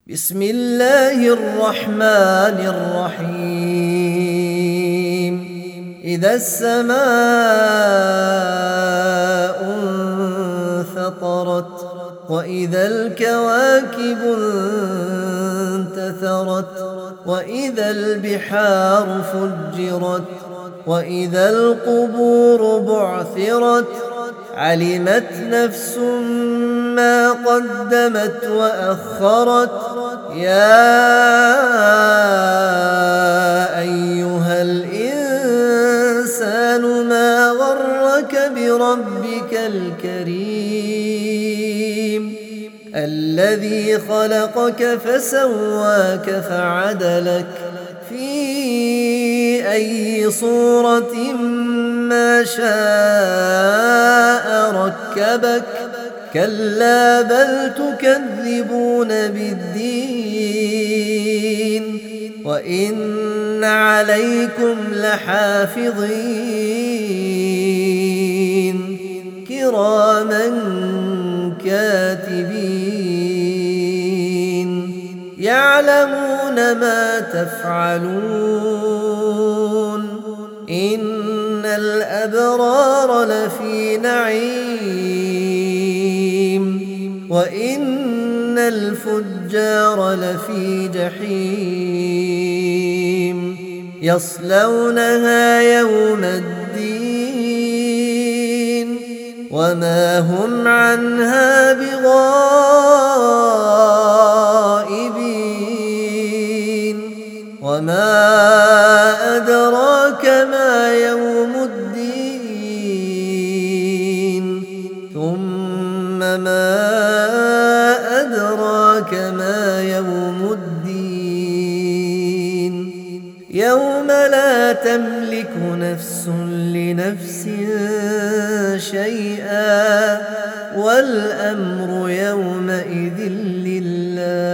بسم الله الرحمن الرحيم. إذا السماء انفطرت وإذا الكواكب انتثرت وإذا البحار فجرت وإذا القبور بعثرت علمت نفس ما قدمت وأخرت. يا أيها الإنسان ما غرك بربك الكريم الذي خلقك فسواك فعدلك في أي صورة ما شاء ركبك. كلا بل تكذبون بالدين وإن عليكم لحافظين كراما كاتبين يعلمون ما تفعلون. إن الأبرار لفي نعيم وإن الفجار لفي جحيم يصلونها يوم الدين وما هم عنها بغائبين. وما أدراك ما يوم الدين ثم ما أدراك ما يوم الدين يوم لا تملك نفس لنفس شيئا والأمر يومئذ لله.